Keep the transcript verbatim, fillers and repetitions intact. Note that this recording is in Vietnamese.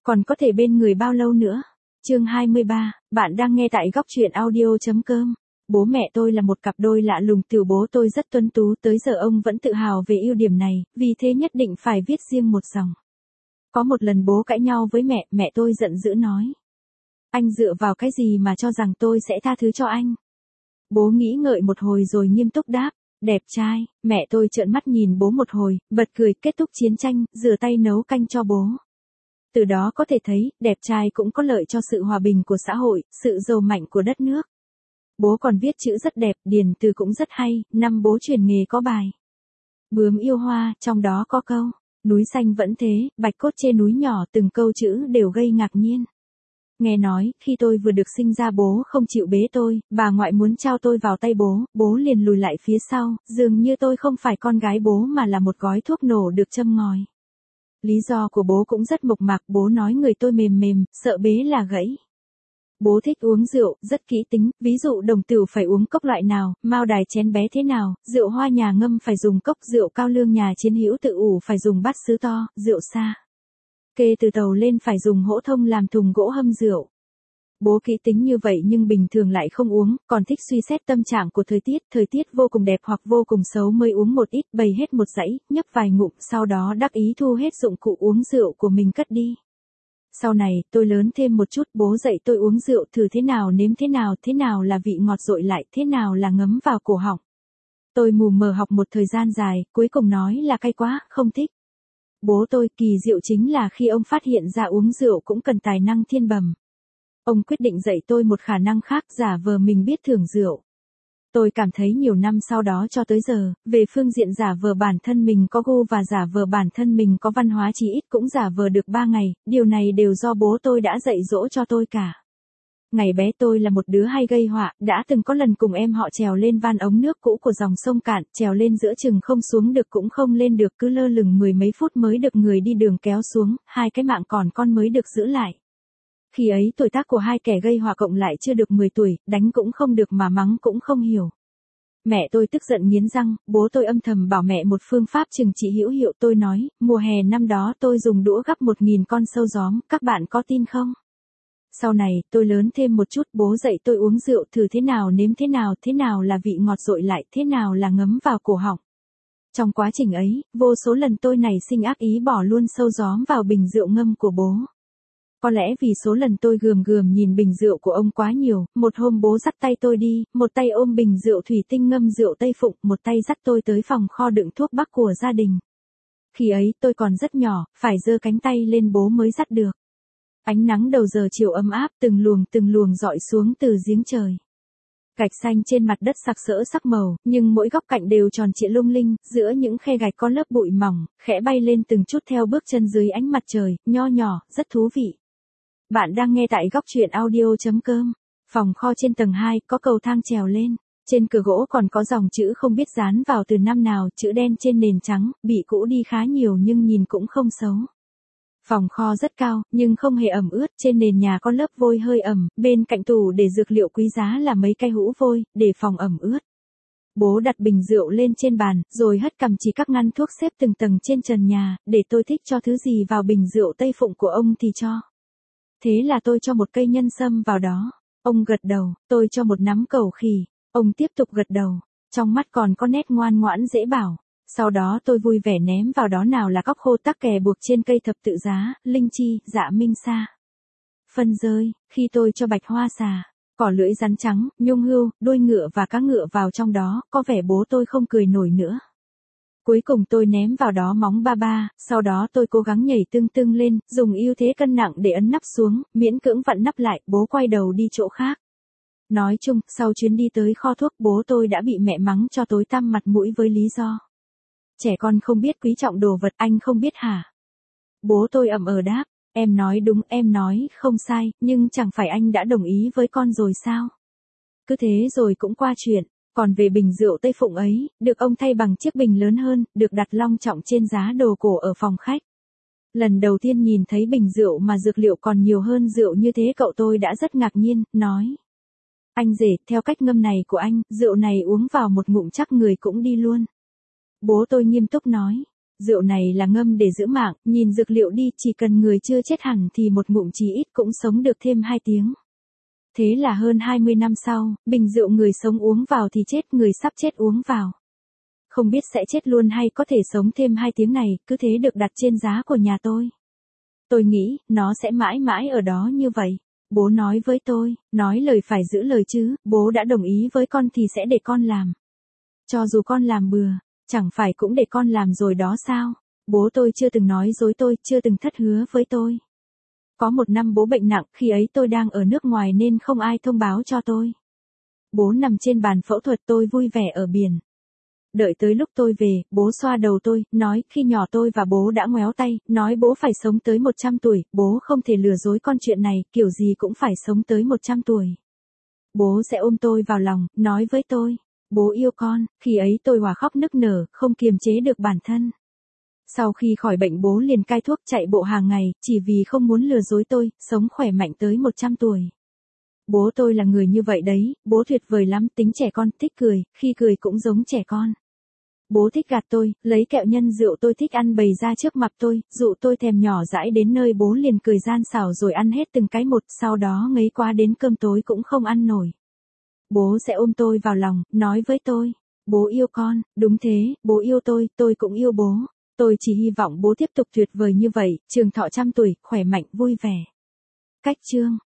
Còn có thể bên người bao lâu nữa? Chương hai mươi ba, bạn đang nghe tại góc truyện audio.com. Bố mẹ tôi là một cặp đôi lạ lùng, từ bố tôi rất tuấn tú, tới giờ ông vẫn tự hào về ưu điểm này, vì thế nhất định phải viết riêng một dòng. Có một lần bố cãi nhau với mẹ, mẹ tôi giận dữ nói: anh dựa vào cái gì mà cho rằng tôi sẽ tha thứ cho anh? Bố nghĩ ngợi một hồi rồi nghiêm túc đáp: đẹp trai. Mẹ tôi trợn mắt nhìn bố một hồi, bật cười. Kết thúc chiến tranh, rửa tay nấu canh cho bố. Từ đó có thể thấy, đẹp trai cũng có lợi cho sự hòa bình của xã hội, sự giàu mạnh của đất nước. Bố còn viết chữ rất đẹp, điền từ cũng rất hay. Năm bố chuyển nghề có bài Bướm yêu hoa, trong đó có câu núi xanh vẫn thế, bạch cốt trên núi nhỏ, từng câu chữ đều gây ngạc nhiên. Nghe nói, khi tôi vừa được sinh ra bố không chịu bế tôi, bà ngoại muốn trao tôi vào tay bố, bố liền lùi lại phía sau, dường như tôi không phải con gái bố mà là một gói thuốc nổ được châm ngòi. Lý do của bố cũng rất mộc mạc, bố nói người tôi mềm mềm, sợ bế là gãy. Bố thích uống rượu, rất kỹ tính, ví dụ đồng tử phải uống cốc loại nào, mao đài chén bé thế nào, rượu hoa nhà ngâm phải dùng cốc, rượu cao lương nhà chiến hữu tự ủ phải dùng bát sứ to, rượu xa kê từ tàu lên phải dùng hỗ thông làm thùng gỗ hâm rượu. Bố kỹ tính như vậy nhưng bình thường lại không uống, còn thích suy xét tâm trạng của thời tiết, thời tiết vô cùng đẹp hoặc vô cùng xấu mới uống một ít, bày hết một dãy, nhấp vài ngụm, sau đó đắc ý thu hết dụng cụ uống rượu của mình cất đi. Sau này, tôi lớn thêm một chút, bố dạy tôi uống rượu thử thế nào nếm thế nào, thế nào là vị ngọt dội lại, thế nào là ngấm vào cổ họng. Tôi mù mờ học một thời gian dài, cuối cùng nói là cay quá, không thích. Bố tôi kỳ diệu chính là khi ông phát hiện ra uống rượu cũng cần tài năng thiên bẩm. Ông quyết định dạy tôi một khả năng khác, giả vờ mình biết thưởng rượu. Tôi cảm thấy nhiều năm sau đó cho tới giờ, về phương diện giả vờ bản thân mình có gu và giả vờ bản thân mình có văn hóa chí ít cũng giả vờ được ba ngày, điều này đều do bố tôi đã dạy dỗ cho tôi cả. Ngày bé tôi là một đứa hay gây họa, đã từng có lần cùng em họ trèo lên van ống nước cũ của dòng sông cạn, trèo lên giữa chừng không xuống được cũng không lên được, cứ lơ lửng mười mấy phút mới được người đi đường kéo xuống, hai cái mạng còn con mới được giữ lại. Khi ấy tuổi tác của hai kẻ gây họa cộng lại chưa được mười tuổi, đánh cũng không được mà mắng cũng không hiểu. Mẹ tôi tức giận nghiến răng, bố tôi âm thầm bảo mẹ một phương pháp trừng trị hữu hiệu. Tôi nói, mùa hè năm đó tôi dùng đũa gắp một nghìn con sâu gióm, các bạn có tin không? Sau này, tôi lớn thêm một chút, bố dạy tôi uống rượu thử thế nào nếm thế nào, thế nào là vị ngọt dội lại, thế nào là ngấm vào cổ họng. Trong quá trình ấy, vô số lần tôi nảy sinh ác ý bỏ luôn sâu gióm vào bình rượu ngâm của bố. Có lẽ vì số lần tôi gườm gườm nhìn bình rượu của ông quá nhiều, một hôm bố dắt tay tôi đi, một tay ôm bình rượu thủy tinh ngâm rượu Tây Phụng, một tay dắt tôi tới phòng kho đựng thuốc bắc của gia đình. Khi ấy tôi còn rất nhỏ, phải giơ cánh tay lên bố mới dắt được. Ánh nắng đầu giờ chiều ấm áp, từng luồng từng luồng dọi xuống từ giếng trời. Gạch xanh trên mặt đất sặc sỡ sắc màu, nhưng mỗi góc cạnh đều tròn trịa lung linh, giữa những khe gạch có lớp bụi mỏng, khẽ bay lên từng chút theo bước chân dưới ánh mặt trời, nho nhỏ, rất thú vị. Bạn đang nghe tại góc truyện audio.com. Phòng kho trên tầng hai, có cầu thang trèo lên. Trên cửa gỗ còn có dòng chữ không biết dán vào từ năm nào, chữ đen trên nền trắng, bị cũ đi khá nhiều nhưng nhìn cũng không xấu. Phòng kho rất cao, nhưng không hề ẩm ướt, trên nền nhà có lớp vôi hơi ẩm, bên cạnh tủ để dược liệu quý giá là mấy cây hũ vôi, để phòng ẩm ướt. Bố đặt bình rượu lên trên bàn, rồi hất cằm chỉ các ngăn thuốc xếp từng tầng trên trần nhà, để tôi thích cho thứ gì vào bình rượu Tây Phụng của ông thì cho. Thế là tôi cho một cây nhân sâm vào đó. Ông gật đầu, tôi cho một nắm cẩu khỉ. Ông tiếp tục gật đầu, trong mắt còn có nét ngoan ngoãn dễ bảo. Sau đó tôi vui vẻ ném vào đó nào là cóc khô tắc kè buộc trên cây thập tự giá, linh chi, dạ minh sa. Phân rơi, khi tôi cho bạch hoa xà, cỏ lưỡi rắn trắng, nhung hươu, đuôi ngựa và cá ngựa vào trong đó, có vẻ bố tôi không cười nổi nữa. Cuối cùng tôi ném vào đó móng ba ba, sau đó tôi cố gắng nhảy tưng tưng lên, dùng ưu thế cân nặng để ấn nắp xuống, miễn cưỡng vặn nắp lại, bố quay đầu đi chỗ khác. Nói chung, sau chuyến đi tới kho thuốc, bố tôi đã bị mẹ mắng cho tối tăm mặt mũi với lý do: trẻ con không biết quý trọng đồ vật, anh không biết hả? Bố tôi ậm ờ đáp, em nói đúng, em nói không sai, nhưng chẳng phải anh đã đồng ý với con rồi sao? Cứ thế rồi cũng qua chuyện. Còn về bình rượu Tây Phụng ấy, được ông thay bằng chiếc bình lớn hơn, được đặt long trọng trên giá đồ cổ ở phòng khách. Lần đầu tiên nhìn thấy bình rượu mà dược liệu còn nhiều hơn rượu như thế, cậu tôi đã rất ngạc nhiên, nói: anh rể, theo cách ngâm này của anh, rượu này uống vào một ngụm chắc người cũng đi luôn. Bố tôi nghiêm túc nói: Rượu này là ngâm để giữ mạng, nhìn dược liệu đi, chỉ cần người chưa chết hẳn thì một ngụm chí ít cũng sống được thêm hai tiếng. Thế là hơn hai mươi năm sau, bình rượu người sống uống vào thì chết, người sắp chết uống vào. Không biết sẽ chết luôn hay có thể sống thêm hai tiếng này, cứ thế được đặt trên giá của nhà tôi. Tôi nghĩ, nó sẽ mãi mãi ở đó như vậy. Bố nói với tôi, nói lời phải giữ lời chứ, bố đã đồng ý với con thì sẽ để con làm. Cho dù con làm bừa, chẳng phải cũng để con làm rồi đó sao? Bố tôi chưa từng nói dối tôi, chưa từng thất hứa với tôi. Có một năm bố bệnh nặng, khi ấy tôi đang ở nước ngoài nên không ai thông báo cho tôi. Bố nằm trên bàn phẫu thuật, tôi vui vẻ ở biển. Đợi tới lúc tôi về, bố xoa đầu tôi, nói khi nhỏ tôi và bố đã ngoéo tay, nói bố phải sống tới một trăm tuổi, bố không thể lừa dối con chuyện này, kiểu gì cũng phải sống tới một trăm tuổi. Bố sẽ ôm tôi vào lòng, nói với tôi, bố yêu con, khi ấy tôi hòa khóc nức nở, không kiềm chế được bản thân. Sau khi khỏi bệnh bố liền cai thuốc chạy bộ hàng ngày, chỉ vì không muốn lừa dối tôi, sống khỏe mạnh tới một trăm tuổi. Bố tôi là người như vậy đấy, bố tuyệt vời lắm, tính trẻ con, thích cười, khi cười cũng giống trẻ con. Bố thích gạt tôi, lấy kẹo nhân rượu tôi thích ăn bày ra trước mặt tôi, dụ tôi thèm nhỏ dãi đến nơi bố liền cười gian xảo rồi ăn hết từng cái một, sau đó ngấy quá đến cơm tối cũng không ăn nổi. Bố sẽ ôm tôi vào lòng, nói với tôi, bố yêu con, đúng thế, bố yêu tôi, tôi cũng yêu bố. Tôi chỉ hy vọng bố tiếp tục tuyệt vời như vậy, trường thọ trăm tuổi, khỏe mạnh, vui vẻ. Cách chương